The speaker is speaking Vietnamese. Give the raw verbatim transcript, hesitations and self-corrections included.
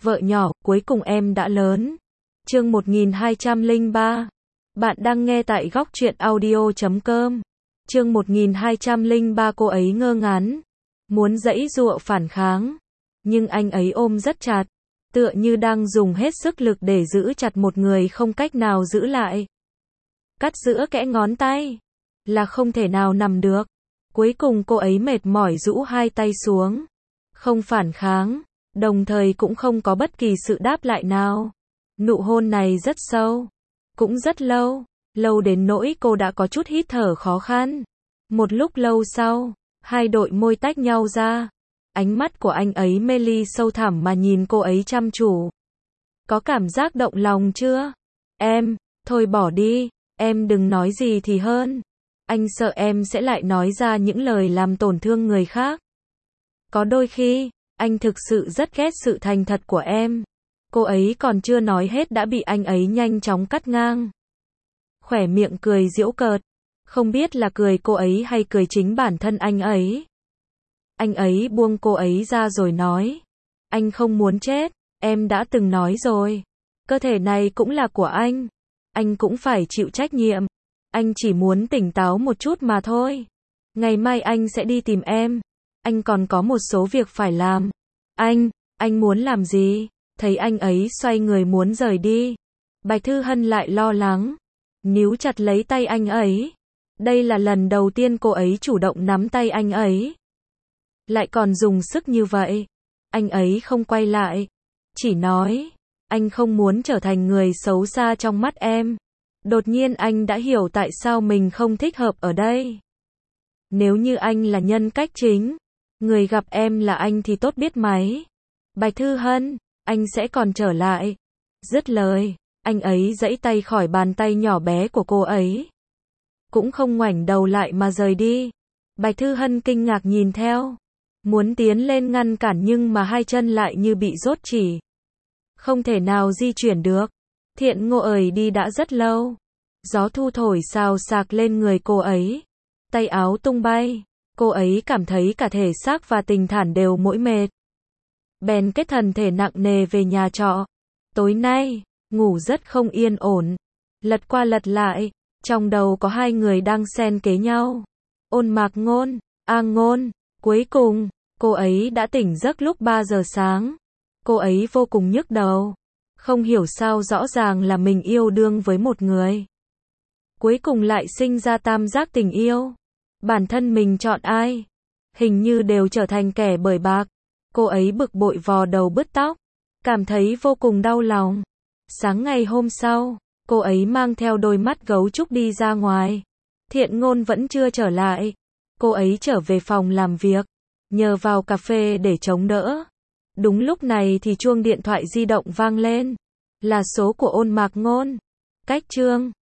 Vợ nhỏ, cuối cùng em đã lớn. Chương một nghìn hai trăm lẻ ba. Bạn đang nghe tại góc truyện audio chấm com. Chương một nghìn hai trăm lẻ ba. Cô ấy ngơ ngán, muốn giãy giụa phản kháng, nhưng anh ấy ôm rất chặt, tựa như đang dùng hết sức lực để giữ chặt một người không cách nào giữ lại. Cắt giữa kẽ ngón tay là không thể nào nằm được. Cuối cùng cô ấy mệt mỏi rũ hai tay xuống, không phản kháng, đồng thời cũng không có bất kỳ sự đáp lại nào. Nụ hôn này rất sâu, cũng rất lâu, lâu đến nỗi cô đã có chút hít thở khó khăn. Một lúc lâu sau, hai đội môi tách nhau ra. Ánh mắt của anh ấy mê ly sâu thẳm mà nhìn cô ấy chăm chú. Có cảm giác động lòng chưa? Em, thôi bỏ đi, em đừng nói gì thì hơn. Anh sợ em sẽ lại nói ra những lời làm tổn thương người khác. Có đôi khi, anh thực sự rất ghét sự thành thật của em. Cô ấy còn chưa nói hết đã bị anh ấy nhanh chóng cắt ngang. Khỏe miệng cười giễu cợt, không biết là cười cô ấy hay cười chính bản thân anh ấy. Anh ấy buông cô ấy ra rồi nói, anh không muốn chết, em đã từng nói rồi. Cơ thể này cũng là của anh, anh cũng phải chịu trách nhiệm. Anh chỉ muốn tỉnh táo một chút mà thôi. Ngày mai anh sẽ đi tìm em. Anh còn có một số việc phải làm. Anh, anh muốn làm gì? Thấy anh ấy xoay người muốn rời đi, Bạch Thư Hân lại lo lắng, níu chặt lấy tay anh ấy. Đây là lần đầu tiên cô ấy chủ động nắm tay anh ấy, lại còn dùng sức như vậy. Anh ấy không quay lại, chỉ nói, anh không muốn trở thành người xấu xa trong mắt em. Đột nhiên anh đã hiểu tại sao mình không thích hợp ở đây. Nếu như anh là nhân cách chính, người gặp em là anh thì tốt biết mấy. Bạch Thư Hân, anh sẽ còn trở lại. Dứt lời, anh ấy giãy tay khỏi bàn tay nhỏ bé của cô ấy, cũng không ngoảnh đầu lại mà rời đi. Bạch Thư Hân kinh ngạc nhìn theo, muốn tiến lên ngăn cản nhưng mà hai chân lại như bị rốt chỉ, không thể nào di chuyển được. Thiện Ngộ ơi đi đã rất lâu, gió thu thổi xào xạc lên người cô ấy, tay áo tung bay, cô ấy cảm thấy cả thể xác và tinh thần đều mỏi mệt. Bèn kết thần thể nặng nề về nhà trọ. Tối nay, ngủ rất không yên ổn, lật qua lật lại, trong đầu có hai người đang xen kế nhau. Ôn Mạc Ngôn, A Ngôn. Cuối cùng, cô ấy đã tỉnh giấc lúc ba giờ sáng. Cô ấy vô cùng nhức đầu, không hiểu sao rõ ràng là mình yêu đương với một người, cuối cùng lại sinh ra tam giác tình yêu. Bản thân mình chọn ai, hình như đều trở thành kẻ bời bạc. Cô ấy bực bội vò đầu bứt tóc, cảm thấy vô cùng đau lòng. Sáng ngày hôm sau, cô ấy mang theo đôi mắt gấu trúc đi ra ngoài. Thiện Ngôn vẫn chưa trở lại. Cô ấy trở về phòng làm việc, nhờ vào cà phê để chống đỡ. Đúng lúc này thì chuông điện thoại di động vang lên. Là số của Ôn Mạc Ngôn. Cách chương